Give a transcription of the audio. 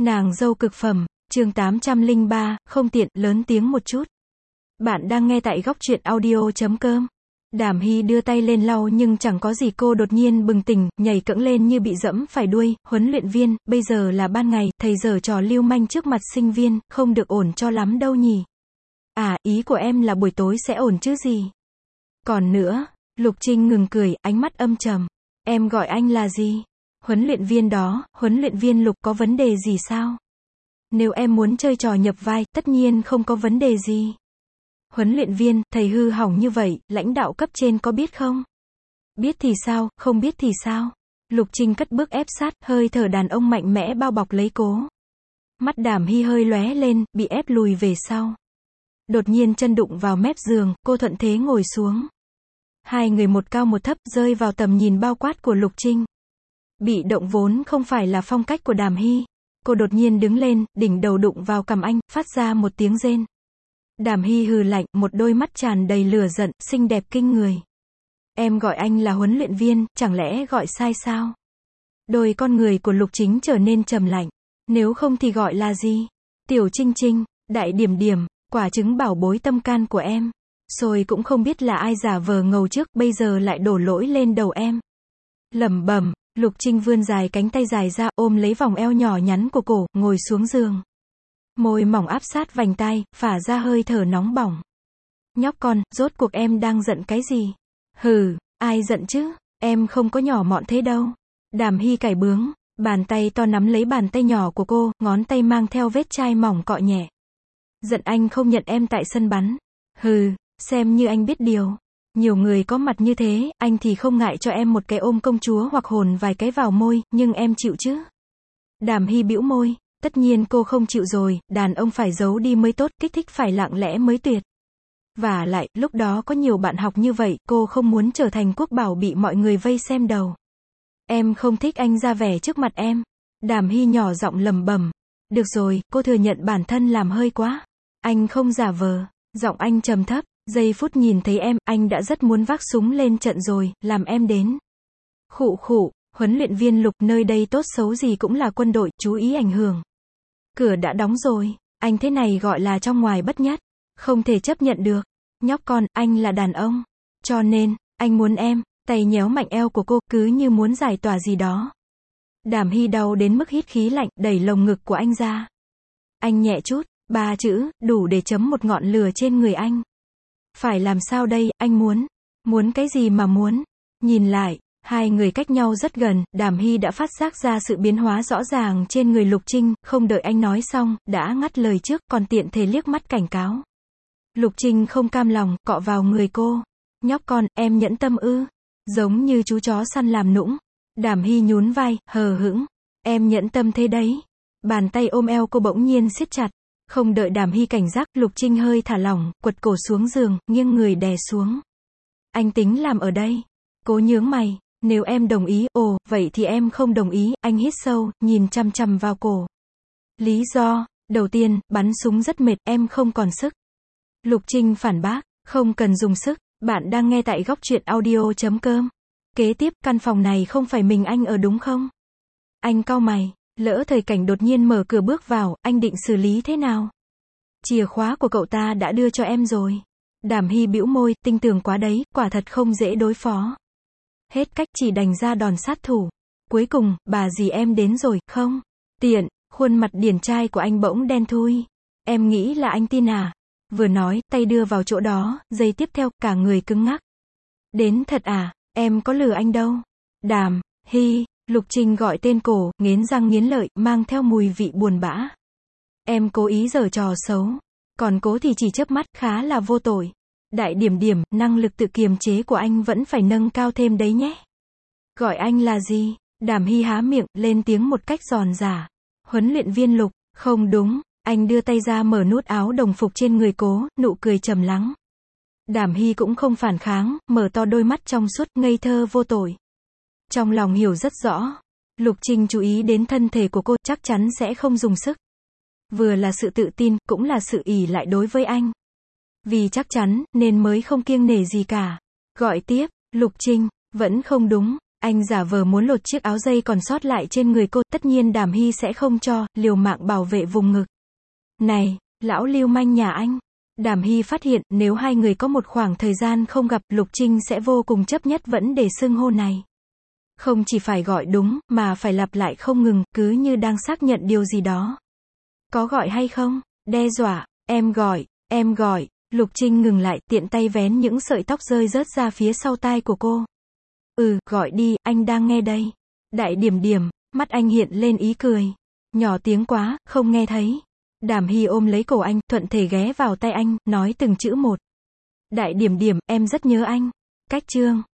Nàng dâu cực phẩm, chương 803, không tiện, lớn tiếng một chút. Bạn đang nghe tại góc truyện audio.com. Đàm Hy đưa tay lên lau nhưng chẳng có gì, cô đột nhiên bừng tỉnh, nhảy cẫng lên như bị dẫm phải đuôi. Huấn luyện viên, bây giờ là ban ngày, thầy giở trò lưu manh trước mặt sinh viên, không được ổn cho lắm đâu nhỉ. À, ý của em là buổi tối sẽ ổn chứ gì. Còn nữa, Lục Trinh ngừng cười, ánh mắt âm trầm. Em gọi anh là gì? Huấn luyện viên đó, huấn luyện viên Lục, có vấn đề gì sao? Nếu em muốn chơi trò nhập vai, tất nhiên không có vấn đề gì. Huấn luyện viên, thầy hư hỏng như vậy, lãnh đạo cấp trên có biết không? Biết thì sao, không biết thì sao? Lục Trinh cất bước ép sát, hơi thở đàn ông mạnh mẽ bao bọc lấy cô. Mắt Đàm Hy hơi lóe lên, bị ép lùi về sau. Đột nhiên chân đụng vào mép giường, cô thuận thế ngồi xuống. Hai người một cao một thấp, rơi vào tầm nhìn bao quát của Lục Trinh. Bị động vốn không phải là phong cách của Đàm Hy. Cô đột nhiên đứng lên, đỉnh đầu đụng vào cằm anh, phát ra một tiếng rên. Đàm Hy hừ lạnh, một đôi mắt tràn đầy lửa giận, xinh đẹp kinh người. Em gọi anh là huấn luyện viên, chẳng lẽ gọi sai sao? Đôi con người của Lục Chính trở nên trầm lạnh. Nếu không thì gọi là gì? Tiểu Trinh Trinh, đại điểm điểm, quả trứng bảo bối tâm can của em. Rồi cũng không biết là ai giả vờ ngầu trước, bây giờ lại đổ lỗi lên đầu em. Lẩm bẩm, Lục Trinh vươn dài cánh tay dài ra, ôm lấy vòng eo nhỏ nhắn của cổ, ngồi xuống giường. Môi mỏng áp sát vành tai, phả ra hơi thở nóng bỏng. Nhóc con, rốt cuộc em đang giận cái gì? Hừ, ai giận chứ? Em không có nhỏ mọn thế đâu. Đàm Hy cải bướng, bàn tay to nắm lấy bàn tay nhỏ của cô, ngón tay mang theo vết chai mỏng cọ nhẹ. Giận anh không nhận em tại sân bắn. Hừ, xem như anh biết điều. Nhiều người có mặt như thế, anh thì không ngại cho em một cái ôm công chúa hoặc hồn vài cái vào môi, nhưng em chịu chứ? Đàm Hy bĩu môi, tất nhiên cô không chịu rồi, đàn ông phải giấu đi mới tốt, kích thích phải lặng lẽ mới tuyệt. Vả lại, lúc đó có nhiều bạn học như vậy, cô không muốn trở thành quốc bảo bị mọi người vây xem đầu. Em không thích anh ra vẻ trước mặt em. Đàm Hy nhỏ giọng lẩm bẩm. Được rồi, cô thừa nhận bản thân làm hơi quá. Anh không giả vờ. Giọng anh trầm thấp. Giây phút nhìn thấy em, anh đã rất muốn vác súng lên trận rồi, làm em đến. Khụ khụ, huấn luyện viên Lục, nơi đây tốt xấu gì cũng là quân đội, chú ý ảnh hưởng. Cửa đã đóng rồi, anh thế này gọi là trong ngoài bất nhất. Không thể chấp nhận được. Nhóc con, anh là đàn ông. Cho nên, anh muốn em. Tay nhéo mạnh eo của cô, cứ như muốn giải tỏa gì đó. Đàm Hy đau đến mức hít khí lạnh, đẩy lồng ngực của anh ra. Anh nhẹ chút, 3 chữ, đủ để chấm một ngọn lửa trên người anh. Phải làm sao đây, anh muốn cái gì mà muốn? Nhìn lại, hai người cách nhau rất gần, Đàm Hy đã phát giác ra sự biến hóa rõ ràng trên người Lục Trinh, không đợi anh nói xong, đã ngắt lời trước, còn tiện thể liếc mắt cảnh cáo. Lục Trinh không cam lòng, cọ vào người cô. Nhóc con, em nhẫn tâm ư? Giống như chú chó săn làm nũng. Đàm Hy nhún vai, hờ hững. Em nhẫn tâm thế đấy. Bàn tay ôm eo cô bỗng nhiên siết chặt. Không đợi Đàm Hy cảnh giác, Lục Trinh hơi thả lỏng, quật cổ xuống giường, nghiêng người đè xuống. Anh tính làm ở đây. Cố nhướng mày. Nếu em đồng ý, ồ, vậy thì em không đồng ý. Anh hít sâu, nhìn chằm chằm vào cổ. Lý do, đầu tiên, bắn súng rất mệt, em không còn sức. Lục Trinh phản bác, không cần dùng sức. Bạn đang nghe tại góc truyện audio.com. Kế tiếp, căn phòng này không phải mình anh ở đúng không? Anh cau mày, lỡ thời cảnh đột nhiên mở cửa bước vào, anh định xử lý thế nào? Chìa khóa của cậu ta đã đưa cho em rồi. Đàm Hy bĩu môi, tinh tường quá đấy, quả thật không dễ đối phó. Hết cách chỉ đành ra đòn sát thủ. Cuối cùng, bà dì em đến rồi, không? Tiện, khuôn mặt điển trai của anh bỗng đen thui. Em nghĩ là anh tin à? Vừa nói, tay đưa vào chỗ đó, giây tiếp theo, cả người cứng ngắc. Đến thật à, em có lừa anh đâu. Đàm Hy, Lục Trinh gọi tên cổ, nghiến răng nghiến lợi, mang theo mùi vị buồn bã. Em cố ý giở trò xấu. Còn cố thì chỉ chớp mắt, khá là vô tội. Đại điểm điểm, năng lực tự kiềm chế của anh vẫn phải nâng cao thêm đấy nhé. Gọi anh là gì? Đàm Hy há miệng, lên tiếng một cách giòn giã. Huấn luyện viên Lục, không đúng. Anh đưa tay ra mở nút áo đồng phục trên người cố, nụ cười trầm lắng. Đàm Hy cũng không phản kháng, mở to đôi mắt trong suốt, ngây thơ vô tội. Trong lòng hiểu rất rõ. Lục Trinh chú ý đến thân thể của cô, chắc chắn sẽ không dùng sức. Vừa là sự tự tin, cũng là sự ỷ lại đối với anh. Vì chắc chắn, nên mới không kiêng nể gì cả. Gọi tiếp, Lục Trinh, vẫn không đúng. Anh giả vờ muốn lột chiếc áo dây còn sót lại trên người cô, tất nhiên Đàm Hy sẽ không cho, liều mạng bảo vệ vùng ngực. Này, lão lưu manh nhà anh. Đàm Hy phát hiện, nếu hai người có một khoảng thời gian không gặp, Lục Trinh sẽ vô cùng chấp nhất vẫn để xưng hô này. Không chỉ phải gọi đúng, mà phải lặp lại không ngừng, cứ như đang xác nhận điều gì đó. Có gọi hay không? Đe dọa, em gọi. Lục Trinh ngừng lại, tiện tay vén những sợi tóc rơi rớt ra phía sau tai của cô. Gọi đi, anh đang nghe đây. Đại điểm điểm, mắt anh hiện lên ý cười. Nhỏ tiếng quá, không nghe thấy. Đàm Hy ôm lấy cổ anh, thuận thể ghé vào tay anh, nói từng chữ một. Đại điểm điểm, em rất nhớ anh. Cách chương.